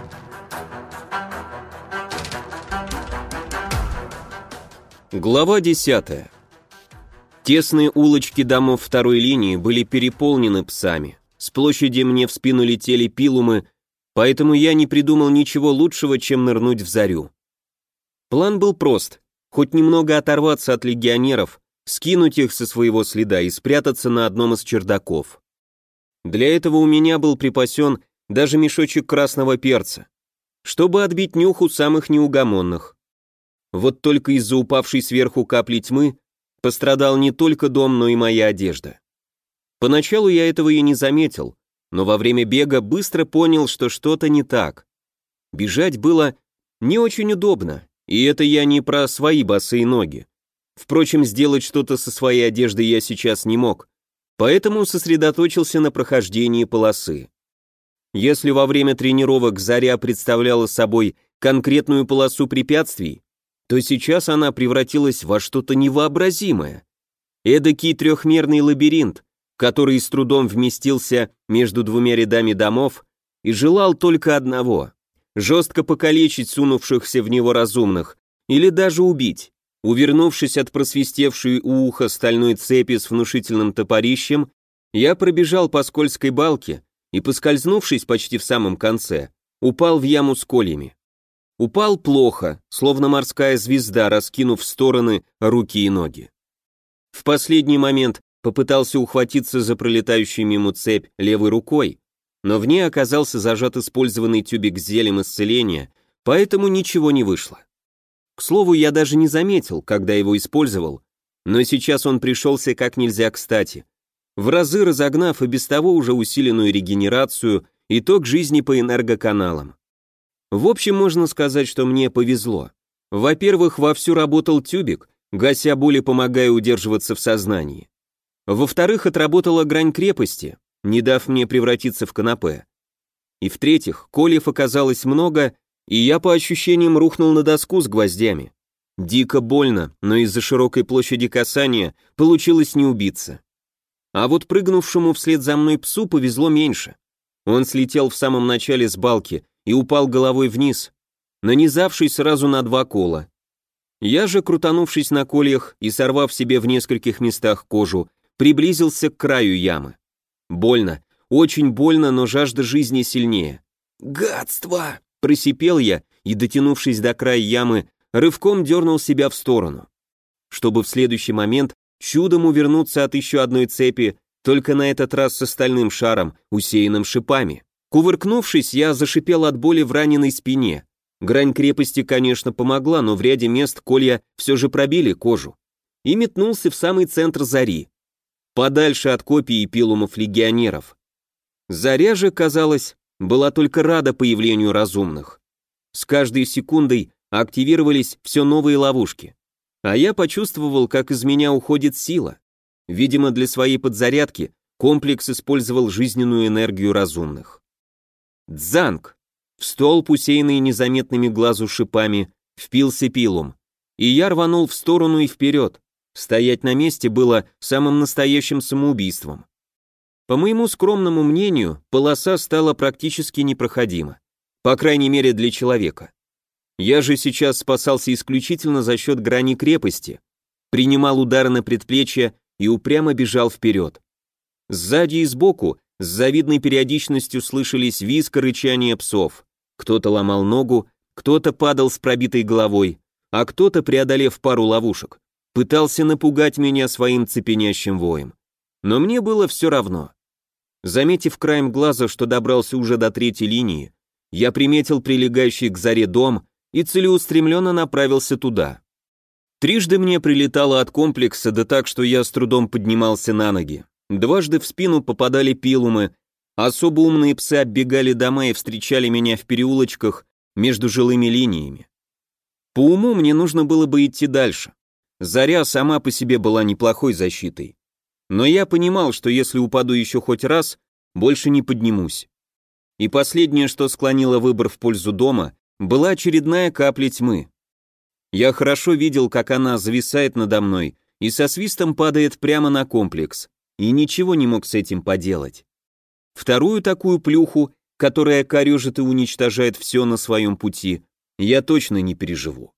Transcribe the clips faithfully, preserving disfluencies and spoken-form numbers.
Глава десятая. Тесные улочки домов второй линии были переполнены псами. С площади мне в спину летели пилумы, поэтому я не придумал ничего лучшего, чем нырнуть в зарю. План был прост: хоть немного оторваться от легионеров, скинуть их со своего следа и спрятаться на одном из чердаков. Для этого у меня был припасен даже мешочек красного перца, чтобы отбить нюх у самых неугомонных. Вот только из-за упавшей сверху капли тьмы пострадал не только дом, но и моя одежда. Поначалу я этого и не заметил, но во время бега быстро понял, что что-то не так. Бежать было не очень удобно, и это я не про свои босые ноги. Впрочем, сделать что-то со своей одеждой я сейчас не мог, поэтому сосредоточился на прохождении полосы. Если во время тренировок Заря представляла собой конкретную полосу препятствий, то сейчас она превратилась во что-то невообразимое. Эдакий трехмерный лабиринт, который с трудом вместился между двумя рядами домов и желал только одного — жестко покалечить сунувшихся в него разумных или даже убить. Увернувшись от просвистевшей у уха стальной цепи с внушительным топорищем, я пробежал по скользкой балке и, поскользнувшись почти в самом конце, упал в яму с кольями. Упал плохо, словно морская звезда, раскинув в стороны руки и ноги. В последний момент попытался ухватиться за пролетающую мимо цепь левой рукой, но в ней оказался зажат использованный тюбик с зельем исцеления, поэтому ничего не вышло. К слову, я даже не заметил, когда его использовал, но сейчас он пришелся как нельзя кстати, в разы разогнав и без того уже усиленную регенерацию и ток жизни по энергоканалам. В общем, можно сказать, что мне повезло. Во-первых, вовсю работал тюбик, гася боли, помогая удерживаться в сознании. Во-вторых, отработала грань крепости, не дав мне превратиться в канапе. И в-третьих, кольев оказалось много, и я по ощущениям рухнул на доску с гвоздями. Дико больно, но из-за широкой площади касания получилось не убиться. А вот прыгнувшему вслед за мной псу повезло меньше. Он слетел в самом начале с балки и упал головой вниз, нанизавшись сразу на два кола. Я же, крутанувшись на кольях и сорвав себе в нескольких местах кожу, приблизился к краю ямы. Больно, очень больно, но жажда жизни сильнее. «Гадство!» – просипел я и, дотянувшись до края ямы, рывком дернул себя в сторону, чтобы в следующий момент чудом увернуться от еще одной цепи, только на этот раз с стальным шаром, усеянным шипами. Кувыркнувшись, я зашипел от боли в раненой спине. Грань крепости, конечно, помогла, но в ряде мест колья все же пробили кожу. И метнулся в самый центр зари, подальше от копий и пилумов легионеров. Заря же, казалось, была только рада появлению разумных. С каждой секундой активировались все новые ловушки. А я почувствовал, как из меня уходит сила. Видимо, для своей подзарядки комплекс использовал жизненную энергию разумных. Дзанг! В столб, усеянный незаметными глазу шипами, впился пилум, и я рванул в сторону и вперед. Стоять на месте было самым настоящим самоубийством. По моему скромному мнению, полоса стала практически непроходима, по крайней мере для человека. Я же сейчас спасался исключительно за счет грани крепости, принимал удары на предплечье и упрямо бежал вперед. Сзади и сбоку с завидной периодичностью слышались визг и рычание псов. Кто-то ломал ногу, кто-то падал с пробитой головой, а кто-то, преодолев пару ловушек, пытался напугать меня своим цепенящим воем. Но мне было все равно. Заметив краем глаза, что добрался уже до третьей линии, я приметил прилегающий к заре дом и целеустремленно направился туда. Трижды мне прилетало от комплекса, да так, что я с трудом поднимался на ноги. Дважды в спину попадали пилумы, особо умные псы оббегали дома и встречали меня в переулочках между жилыми линиями. По уму мне нужно было бы идти дальше. Заря сама по себе была неплохой защитой. Но я понимал, что если упаду еще хоть раз, больше не поднимусь. И последнее, что склонило выбор в пользу дома, была очередная капля тьмы. Я хорошо видел, как она зависает надо мной и со свистом падает прямо на комплекс, и ничего не мог с этим поделать. Вторую такую плюху которая корежит и уничтожает все на своем пути, я точно не переживу.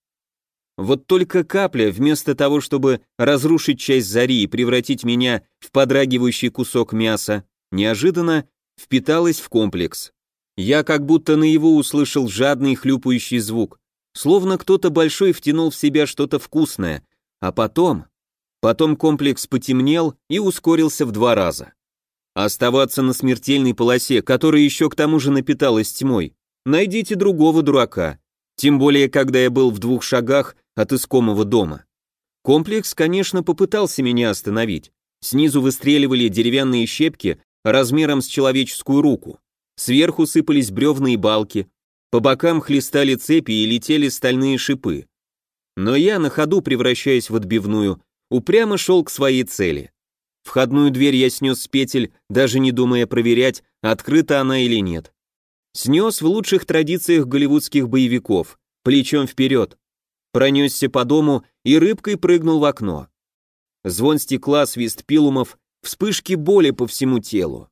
Вот только капля, вместо того, чтобы разрушить часть зари и превратить меня в подрагивающий кусок мяса, неожиданно впиталась в комплекс. Я как будто наяву услышал жадный хлюпающий звук, словно кто-то большой втянул в себя что-то вкусное, а потом... Потом комплекс потемнел и ускорился в два раза. Оставаться на смертельной полосе, которая еще к тому же напиталась тьмой, найдите другого дурака, тем более, когда я был в двух шагах от искомого дома. Комплекс, конечно, попытался меня остановить. Снизу выстреливали деревянные щепки размером с человеческую руку. Сверху сыпались бревна и балки, по бокам хлестали цепи и летели стальные шипы. Но я, на ходу превращаясь в отбивную, упрямо шел к своей цели. Входную дверь я снес с петель, даже не думая проверять, открыта она или нет. Снес в лучших традициях голливудских боевиков, плечом вперед. Пронесся по дому и рыбкой прыгнул в окно. Звон стекла, свист пилумов, вспышки боли по всему телу.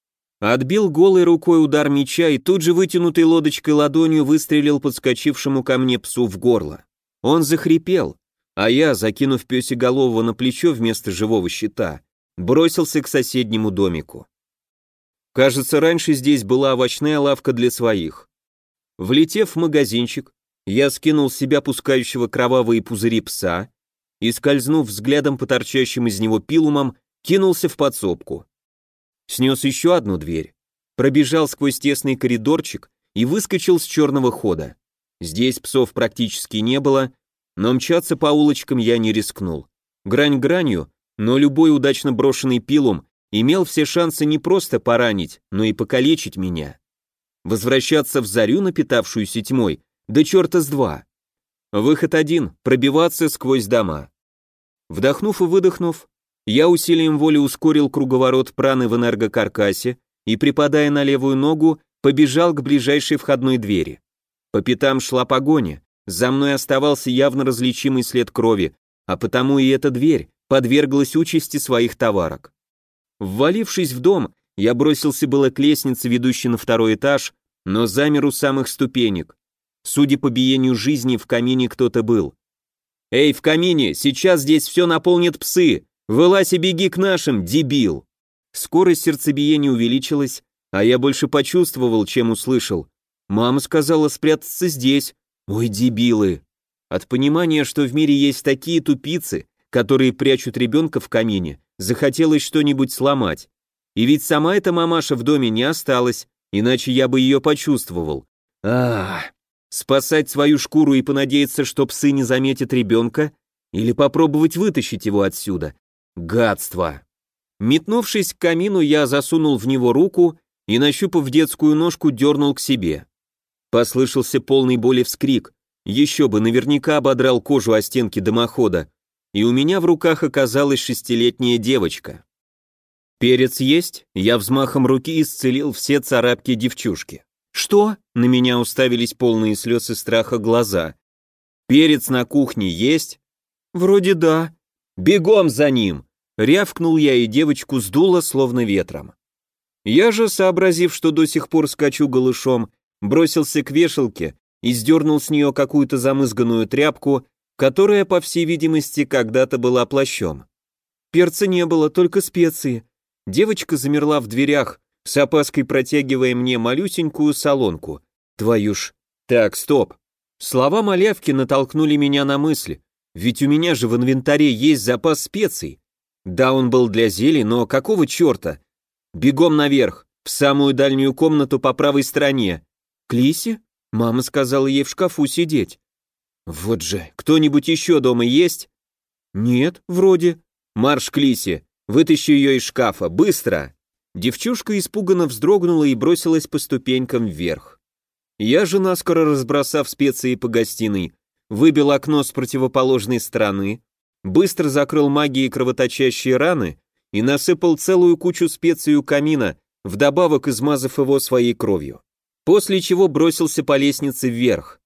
Отбил голой рукой удар меча и тут же вытянутой лодочкой ладонью выстрелил подскочившему ко мне псу в горло. Он захрипел, а я, закинув пёсеголового на плечо вместо живого щита, бросился к соседнему домику. Кажется, раньше здесь была овощная лавка для своих. Влетев в магазинчик, я скинул с себя пускающего кровавые пузыри пса и, скользнув взглядом по торчащим из него пилумам, кинулся в подсобку. Снес еще одну дверь, пробежал сквозь тесный коридорчик и выскочил с черного хода. Здесь псов практически не было, но мчаться по улочкам я не рискнул. Грань гранью, но любой удачно брошенный пилум имел все шансы не просто поранить, но и покалечить меня. Возвращаться в зарю, напитавшуюся тьмой, да черта с два. Выход один — пробиваться сквозь дома. Вдохнув и выдохнув, я усилием воли ускорил круговорот праны в энергокаркасе и, припадая на левую ногу, побежал к ближайшей входной двери. По пятам шла погоня, за мной оставался явно различимый след крови, а потому и эта дверь подверглась участи своих товарок. Ввалившись в дом, я бросился было к лестнице, ведущей на второй этаж, но замер у самых ступенек. Судя по биению жизни, в камине кто-то был. «Эй, в камине, сейчас здесь все наполнит псы! Вылазь и беги к нашим, дебил!» Скорость сердцебиения увеличилась, а я больше почувствовал, чем услышал. Мама сказала спрятаться здесь. Ой, дебилы! От понимания, что в мире есть такие тупицы, которые прячут ребенка в камине, захотелось что-нибудь сломать. И ведь сама эта мамаша в доме не осталась, иначе я бы ее почувствовал. Ах, спасать свою шкуру и понадеяться, что псы не заметят ребенка, или попробовать вытащить его отсюда. Гадство. Метнувшись к камину, я засунул в него руку и, нащупав детскую ножку, дернул к себе. Послышался полный боли вскрик, еще бы, наверняка ободрал кожу о стенки дымохода, и у меня в руках оказалась шестилетняя девочка. «Перец есть?» Я взмахом руки исцелил все царапки девчушки. «Что?» — на меня уставились полные слез и страха глаза. «Перец на кухне есть?» «Вроде да». «Бегом за ним!» — рявкнул я, и девочку сдуло словно ветром. Я же, сообразив, что до сих пор скачу голышом, бросился к вешалке и сдернул с нее какую-то замызганную тряпку, которая, по всей видимости, когда-то была плащом. Перца не было, только специи. Девочка замерла в дверях, с опаской протягивая мне малюсенькую солонку. Твою ж... Так, стоп. Слова малявки натолкнули меня на мысль, ведь у меня же в инвентаре есть запас специй. Да, он был для зелий, но какого черта? Бегом наверх, в самую дальнюю комнату по правой стороне. К Лисе? Мама сказала ей в шкафу сидеть. Вот же, кто-нибудь еще дома есть? Нет, вроде. Марш к Лисе, вытащи ее из шкафа, быстро. Девчушка испуганно вздрогнула и бросилась по ступенькам вверх. Я же, наскоро разбросав специи по гостиной, выбил окно с противоположной стороны, быстро закрыл магией кровоточащие раны и насыпал целую кучу специй у камина, вдобавок измазав его своей кровью. После чего бросился по лестнице вверх.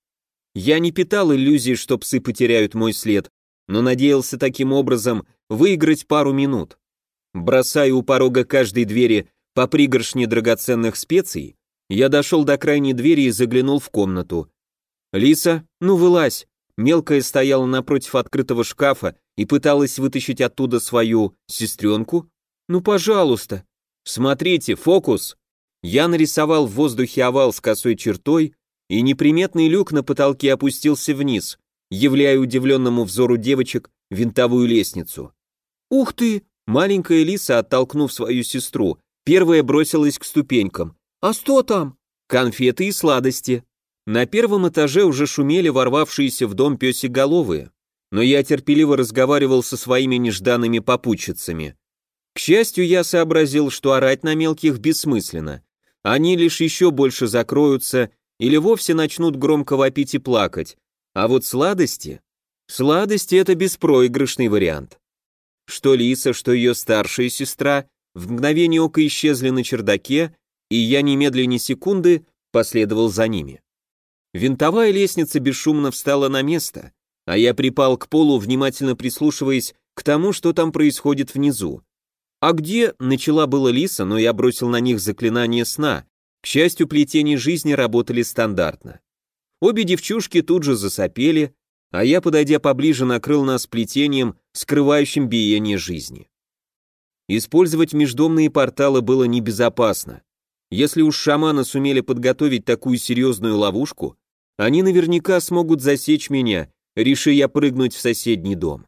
Я не питал иллюзий, что псы потеряют мой след, но надеялся таким образом выиграть пару минут. Бросая у порога каждой двери по пригоршне драгоценных специй, Я дошел до крайней двери и заглянул в комнату. «Лиса, ну вылазь!» Мелкая стояла напротив открытого шкафа и пыталась вытащить оттуда свою сестренку. «Ну, пожалуйста!» «Смотрите, фокус!» Я нарисовал в воздухе овал с косой чертой, и неприметный люк на потолке опустился вниз, являя удивленному взору девочек винтовую лестницу. «Ух ты!» Маленькая Лиса, оттолкнув свою сестру, первая бросилась к ступенькам. «А что там?» «Конфеты и сладости». На первом этаже уже шумели ворвавшиеся в дом пёсеголовые, но я терпеливо разговаривал со своими нежданными попутчицами. К счастью, я сообразил, что орать на мелких бессмысленно. Они лишь еще больше закроются или вовсе начнут громко вопить и плакать. А вот сладости... Сладости — это беспроигрышный вариант. Что Лиса, что ее старшая сестра в мгновение ока исчезли на чердаке, и я немедленно ни секунды последовал за ними. Винтовая лестница бесшумно встала на место, а я припал к полу, внимательно прислушиваясь к тому, что там происходит внизу. «А где?» — начала была Лиса, но я бросил на них заклинание сна. К счастью, плетения жизни работали стандартно. Обе девчушки тут же засопели, а я, подойдя поближе, накрыл нас плетением, скрывающим биение жизни. Использовать междомные порталы было небезопасно. Если уж шаманы сумели подготовить такую серьезную ловушку, они наверняка смогут засечь меня, реши я прыгнуть в соседний дом.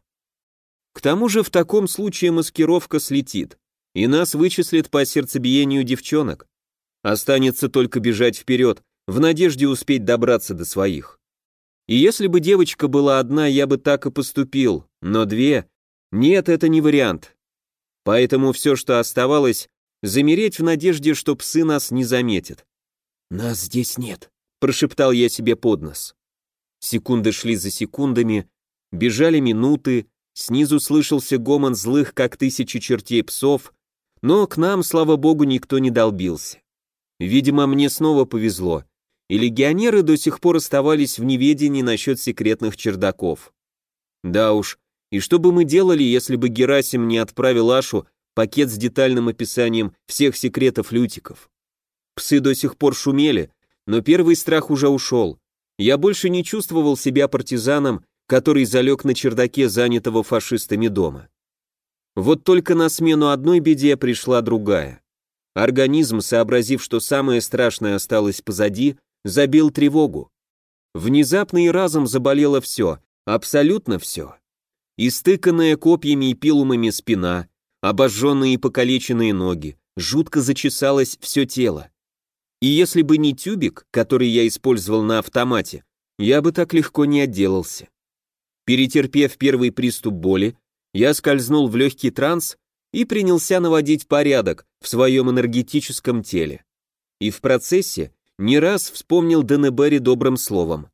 К тому же в таком случае маскировка слетит, и нас вычислят по сердцебиению девчонок. Останется только бежать вперед, в надежде успеть добраться до своих. И если бы девочка была одна, я бы так и поступил, но две... Нет, это не вариант. Поэтому все, что оставалось, замереть в надежде, что псы нас не заметят. «Нас здесь нет», — прошептал я себе под нос. Секунды шли за секундами, бежали минуты, снизу слышался гомон злых, как тысячи чертей псов, но к нам, слава богу, никто не долбился. Видимо, мне снова повезло, и легионеры до сих пор оставались в неведении насчет секретных чердаков. Да уж, и что бы мы делали, если бы Герасим не отправил Ашу пакет с детальным описанием всех секретов лютиков? Псы до сих пор шумели, но первый страх уже ушел. Я больше не чувствовал себя партизаном, который залег на чердаке занятого фашистами дома. Вот только на смену одной беде пришла другая. Организм, сообразив, что самое страшное осталось позади, забил тревогу. Внезапно и разом заболело все, абсолютно все. Истыканная копьями и пилумами спина, обожженные и покалеченные ноги, жутко зачесалось все тело. И если бы не тюбик, который я использовал на автомате, я бы так легко не отделался. Перетерпев первый приступ боли, я скользнул в легкий транс и принялся наводить порядок в своем энергетическом теле. И в процессе не раз вспомнил Денебери добрым словом.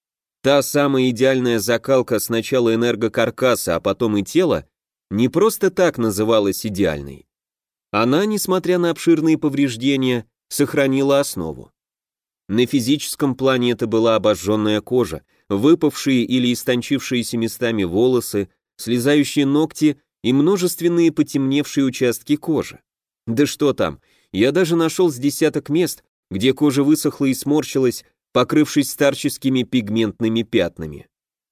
Та самая идеальная закалка сначала энергокаркаса, а потом и тела, не просто так называлась идеальной. Она, несмотря на обширные повреждения, сохранила основу. На физическом плане это была обожженная кожа, выпавшие или истончившиеся местами волосы, слезающие ногти и множественные потемневшие участки кожи. Да что там, я даже нашел с десяток мест, где кожа высохла и сморщилась, покрывшись старческими пигментными пятнами.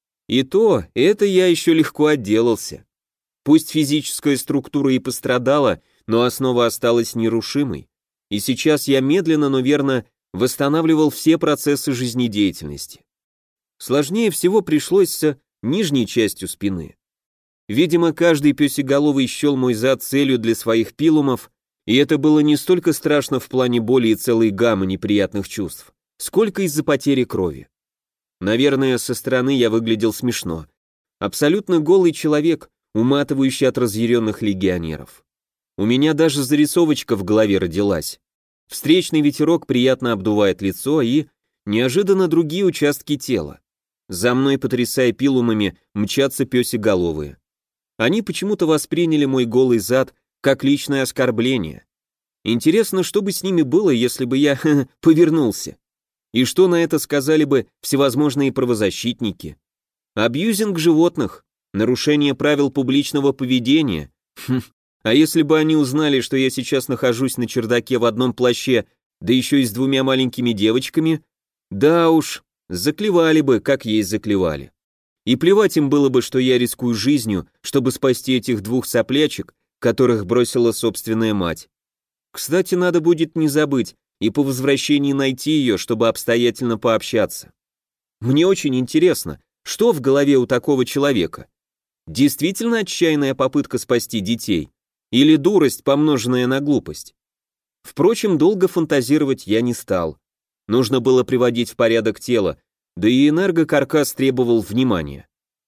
И то, это я еще легко отделался. Пусть физическая структура и пострадала, но основа осталась нерушимой, и сейчас я медленно, но верно восстанавливал все процессы жизнедеятельности. Сложнее всего пришлось с нижней частью спины. Видимо, каждый пёсеголовый счел мой зад целью для своих пилумов, и это было не столько страшно в плане боли и целой гаммы неприятных чувств, сколько из-за потери крови. Наверное, со стороны я выглядел смешно. Абсолютно голый человек, уматывающий от разъяренных легионеров. У меня даже зарисовочка в голове родилась. Встречный ветерок приятно обдувает лицо и, неожиданно, другие участки тела. За мной, потрясая пилумами, мчатся пёсеголовые. Они почему-то восприняли мой голый зад как личное оскорбление. Интересно, что бы с ними было, если бы я повернулся? И что на это сказали бы всевозможные правозащитники? Абьюзинг животных, нарушение правил публичного поведения. Хм, а если бы они узнали, что я сейчас нахожусь на чердаке в одном плаще Да еще и с двумя маленькими девочками. Да уж, заклевали бы, как есть заклевали. И плевать им было бы, что я рискую жизнью, чтобы спасти этих двух соплячек, которых бросила собственная мать. Кстати, надо будет не забыть и по возвращении найти ее, чтобы обстоятельно пообщаться. Мне очень интересно, что в голове у такого человека? Действительно отчаянная попытка спасти детей? Или дурость, помноженная на глупость? Впрочем, долго фантазировать я не стал. Нужно было приводить в порядок тело, да и энергокаркас требовал внимания.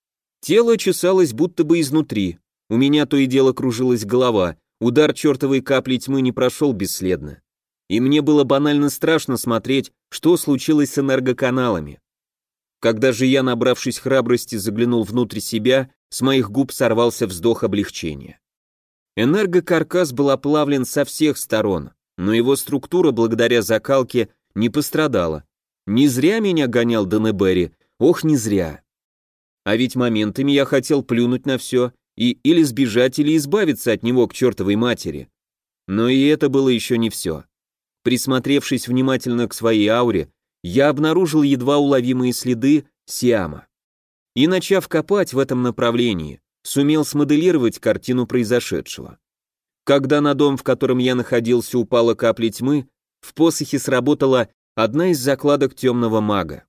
Тело чесалось будто бы изнутри, у меня то и дело кружилась голова, удар чертовой капли тьмы не прошел бесследно. И мне было банально страшно смотреть, что случилось с энергоканалами. Когда же я, набравшись храбрости, заглянул внутрь себя, с моих губ сорвался вздох облегчения. Энергокаркас был оплавлен со всех сторон, но его структура, благодаря закалке, не пострадала. Не зря меня гонял Данебери, ох, не зря. А ведь моментами я хотел плюнуть на все и или сбежать, или избавиться от него к чертовой матери. Но и это было еще не все. Присмотревшись внимательно к своей ауре, я обнаружил едва уловимые следы Сиама. И, начав копать в этом направлении, сумел смоделировать картину произошедшего. Когда на дом, в котором я находился, упала капля тьмы, в посохе сработала одна из закладок темного мага.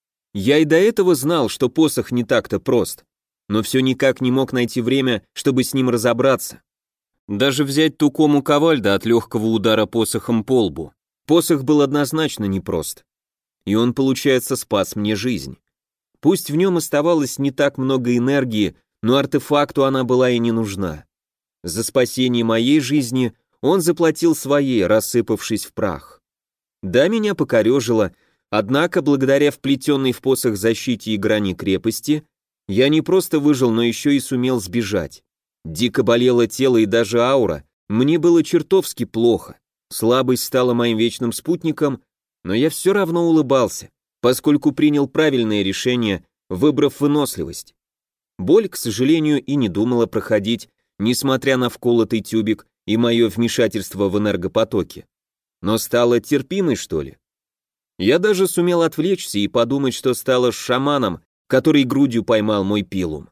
Я и до этого знал, что посох не так-то прост, но все никак не мог найти время, чтобы с ним разобраться. Даже взять Тукому Ковальда от легкого удара посохом по лбу. Посох был однозначно непрост. И он, получается, спас мне жизнь. Пусть в нем оставалось не так много энергии, но артефакту она была и не нужна. За спасение моей жизни он заплатил своей, рассыпавшись в прах. Да, меня покорежило, однако, благодаря вплетенной в посох защите и грани крепости, я не просто выжил, но еще и сумел сбежать. Дико болело тело и даже аура, мне было чертовски плохо. Слабость стала моим вечным спутником, но я все равно улыбался, поскольку принял правильное решение, выбрав выносливость. Боль, к сожалению, и не думала проходить, несмотря на вколотый тюбик и мое вмешательство в энергопотоки. Но стала терпимой, что ли? Я даже сумел отвлечься и подумать, что стало с шаманом, который грудью поймал мой пилум.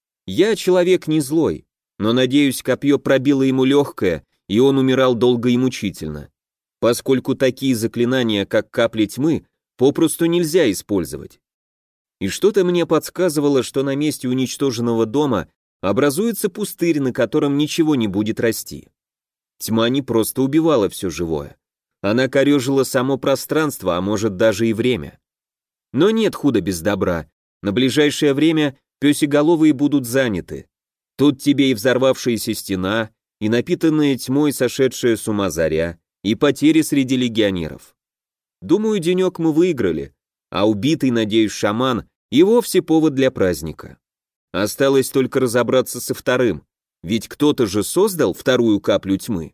Я человек не злой, но, надеюсь, копье пробило ему легкое, и он умирал долго и мучительно, поскольку такие заклинания, как капли тьмы, попросту нельзя использовать. И что-то мне подсказывало, что на месте уничтоженного дома образуется пустырь, на котором ничего не будет расти. Тьма не просто убивала все живое. Она корежила само пространство, а может даже и время. Но нет худа без добра. На ближайшее время пёсеголовые будут заняты. Тут тебе и взорвавшаяся стена, и напитанная тьмой сошедшая с ума заря, и потери среди легионеров. Думаю, денек мы выиграли, а убитый, надеюсь, шаман и вовсе повод для праздника. Осталось только разобраться со вторым, ведь кто-то же создал вторую каплю тьмы.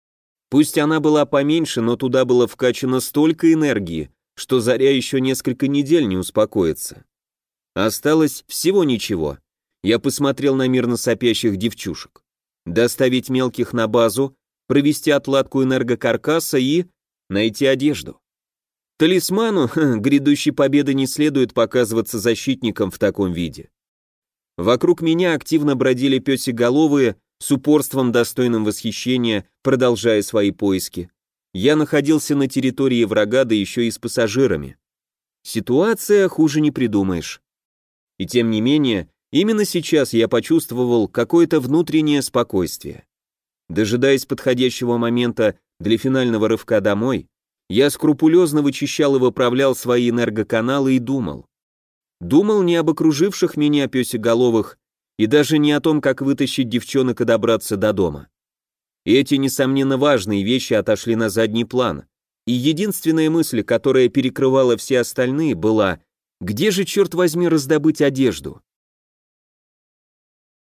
Пусть она была поменьше, но туда было вкачано столько энергии, что заря еще несколько недель не успокоится. Осталось всего ничего. Я посмотрел на мирно сопящих девчушек. Доставить мелких на базу, провести отладку энергокаркаса и найти одежду. Талисману ха, грядущей победы не следует показываться защитником в таком виде. Вокруг меня активно бродили пёсеголовые, с упорством, достойным восхищения, продолжая свои поиски. Я находился на территории врага, да еще и с пассажирами. Ситуация хуже не придумаешь. И тем не менее, именно сейчас я почувствовал какое-то внутреннее спокойствие. Дожидаясь подходящего момента для финального рывка домой, я скрупулезно вычищал и выправлял свои энергоканалы и думал. Думал не об окруживших меня пёсеголовых и даже не о том, как вытащить девчонок и добраться до дома. Эти, несомненно, важные вещи отошли на задний план, и единственная мысль, которая перекрывала все остальные, была: где же, черт возьми, раздобыть одежду?